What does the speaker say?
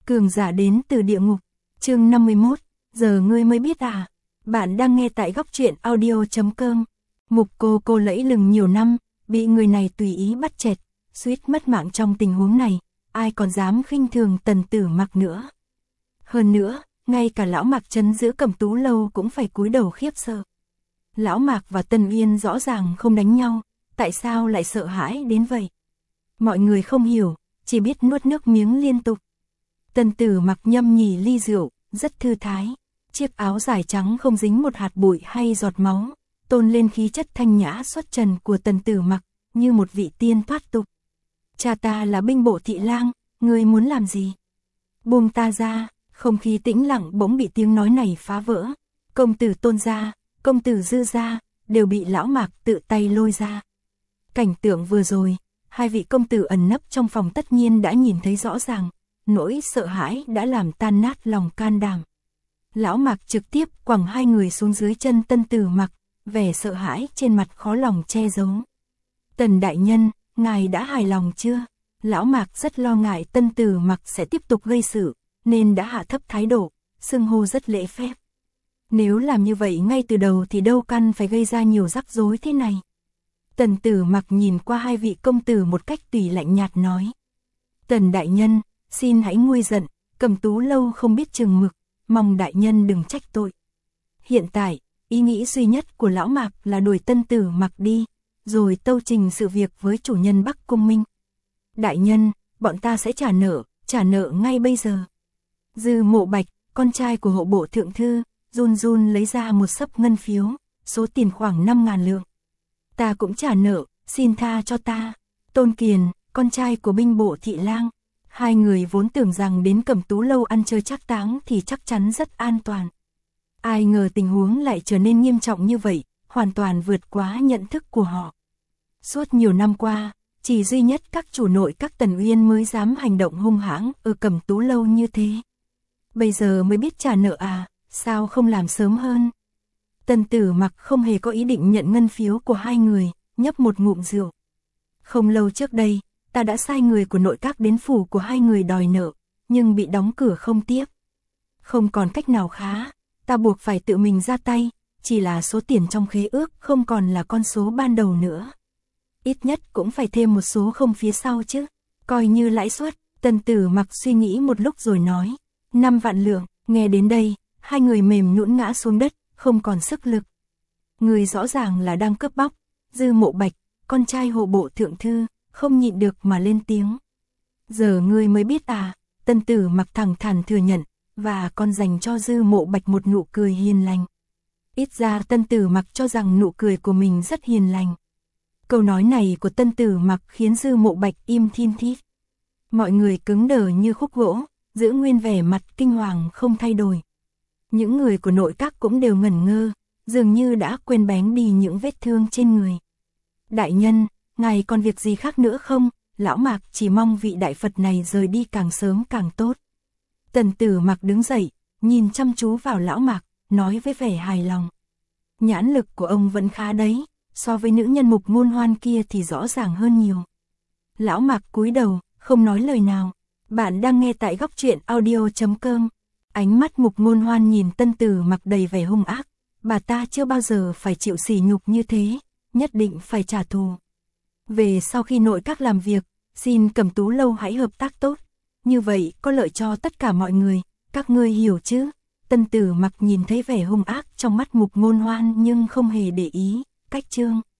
Cường giả đến từ địa ngục. Chương 51, giờ ngươi mới biết à? Bạn đang nghe tại góc truyện audio.com. Mục cô lẫy lừng nhiều năm, bị người này tùy ý bắt chẹt, suýt mất mạng trong tình huống này, ai còn dám khinh thường Tần Tử Mặc nữa. Hơn nữa, ngay cả lão Mạc trấn giữ Cẩm Tú lâu cũng phải cúi đầu khiếp sợ. Lão Mạc và Tần Uyên rõ ràng không đánh nhau, tại sao lại sợ hãi đến vậy? Mọi người không hiểu, chỉ biết nuốt nước miếng liên tục. Tần Tử Mặc nhâm nhì ly rượu, rất thư thái. Chiếc áo dài trắng không dính một hạt bụi hay giọt máu, tôn lên khí chất thanh nhã xuất trần của Tần Tử Mặc, như một vị tiên thoát tục. Cha ta là binh bộ thị lang, ngươi muốn làm gì? Buông ta ra. Không khí tĩnh lặng bỗng bị tiếng nói này phá vỡ. Công tử Tôn gia, công tử Dư gia, đều bị lão Mạc tự tay lôi ra. Cảnh tượng vừa rồi, hai vị công tử ẩn nấp trong phòng tất nhiên đã nhìn thấy rõ ràng, nỗi sợ hãi đã làm tan nát lòng can đảm. Lão Mạc trực tiếp quẳng hai người xuống dưới chân Tần Tử Mặc, vẻ sợ hãi trên mặt khó lòng che giấu. Tần đại nhân, ngài đã hài lòng chưa? Lão Mạc rất lo ngại Tần Tử Mặc sẽ tiếp tục gây sự, nên đã hạ thấp thái độ, xưng hô rất lễ phép. Nếu làm như vậy ngay từ đầu thì đâu căn phải gây ra nhiều rắc rối thế này. Tần Tử Mặc nhìn qua hai vị công tử một cách tùy lạnh nhạt nói. Tần đại nhân, xin hãy nguôi giận, Cẩm Tú lâu không biết chừng mực, mong đại nhân đừng trách tội. Hiện tại, ý nghĩ duy nhất của lão Mạc là đuổi Tần Tử Mặc đi, rồi tâu trình sự việc với chủ nhân Bắc Cung Minh. Đại nhân, bọn ta sẽ trả nợ ngay bây giờ. Dư Mộ Bạch, con trai của hộ bộ thượng thư, run run lấy ra một xấp ngân phiếu, số tiền khoảng 5.000 lượng. Ta cũng trả nợ, xin tha cho ta. Tôn Kiền, con trai của binh bộ thị lang, hai người vốn tưởng rằng đến Cẩm Tú lâu ăn chơi trác táng thì chắc chắn rất an toàn. Ai ngờ tình huống lại trở nên nghiêm trọng như vậy, hoàn toàn vượt quá nhận thức của họ. Suốt nhiều năm qua, chỉ duy nhất các chủ nội các Tần Uyên mới dám hành động hung hãng ở Cẩm Tú lâu như thế. Bây giờ mới biết trả nợ à, sao không làm sớm hơn? Tần Tử Mặc không hề có ý định nhận ngân phiếu của hai người, nhấp một ngụm rượu. Không lâu trước đây, ta đã sai người của nội các đến phủ của hai người đòi nợ, nhưng bị đóng cửa không tiếp. Không còn cách nào khá, ta buộc phải tự mình ra tay, chỉ là số tiền trong khế ước không còn là con số ban đầu nữa. Ít nhất cũng phải thêm một số không phía sau chứ, coi như lãi suất. Tần Tử Mặc suy nghĩ một lúc rồi nói. 5 vạn lượng, nghe đến đây, hai người mềm nhũn ngã xuống đất, không còn sức lực. Người rõ ràng là đang cướp bóc. Dư Mộ Bạch, con trai hộ bộ thượng thư, không nhịn được mà lên tiếng. Giờ ngươi mới biết à? Tần Tử Mặc thẳng thắn thừa nhận, và còn dành cho Dư Mộ Bạch một nụ cười hiền lành. Ít ra Tần Tử Mặc cho rằng nụ cười của mình rất hiền lành. Câu nói này của Tần Tử Mặc khiến Dư Mộ Bạch im thin thít. Mọi người cứng đờ như khúc gỗ, giữ nguyên vẻ mặt kinh hoàng không thay đổi. Những người của nội các cũng đều ngẩn ngơ, dường như đã quên bén đi những vết thương trên người. Đại nhân, ngài còn việc gì khác nữa không? Lão Mạc chỉ mong vị đại Phật này rời đi càng sớm càng tốt. Tần Tử Mặc đứng dậy, nhìn chăm chú vào lão Mạc, nói với vẻ hài lòng. Nhãn lực của ông vẫn khá đấy, so với nữ nhân Mục Ngôn Hoan kia thì rõ ràng hơn nhiều. Lão Mạc cúi đầu, không nói lời nào. Bạn đang nghe tại góc truyện audio.com. Ánh mắt Mục Ngôn Hoan nhìn Tần Tử Mặc đầy vẻ hung ác. Bà ta chưa bao giờ phải chịu sỉ nhục như thế, nhất định phải trả thù. Về sau khi nội các làm việc, xin Cẩm Tú lâu hãy hợp tác tốt. Như vậy có lợi cho tất cả mọi người, các ngươi hiểu chứ? Tần Tử Mặc nhìn thấy vẻ hung ác trong mắt Mục Ngôn Hoan nhưng không hề để ý. Cách chương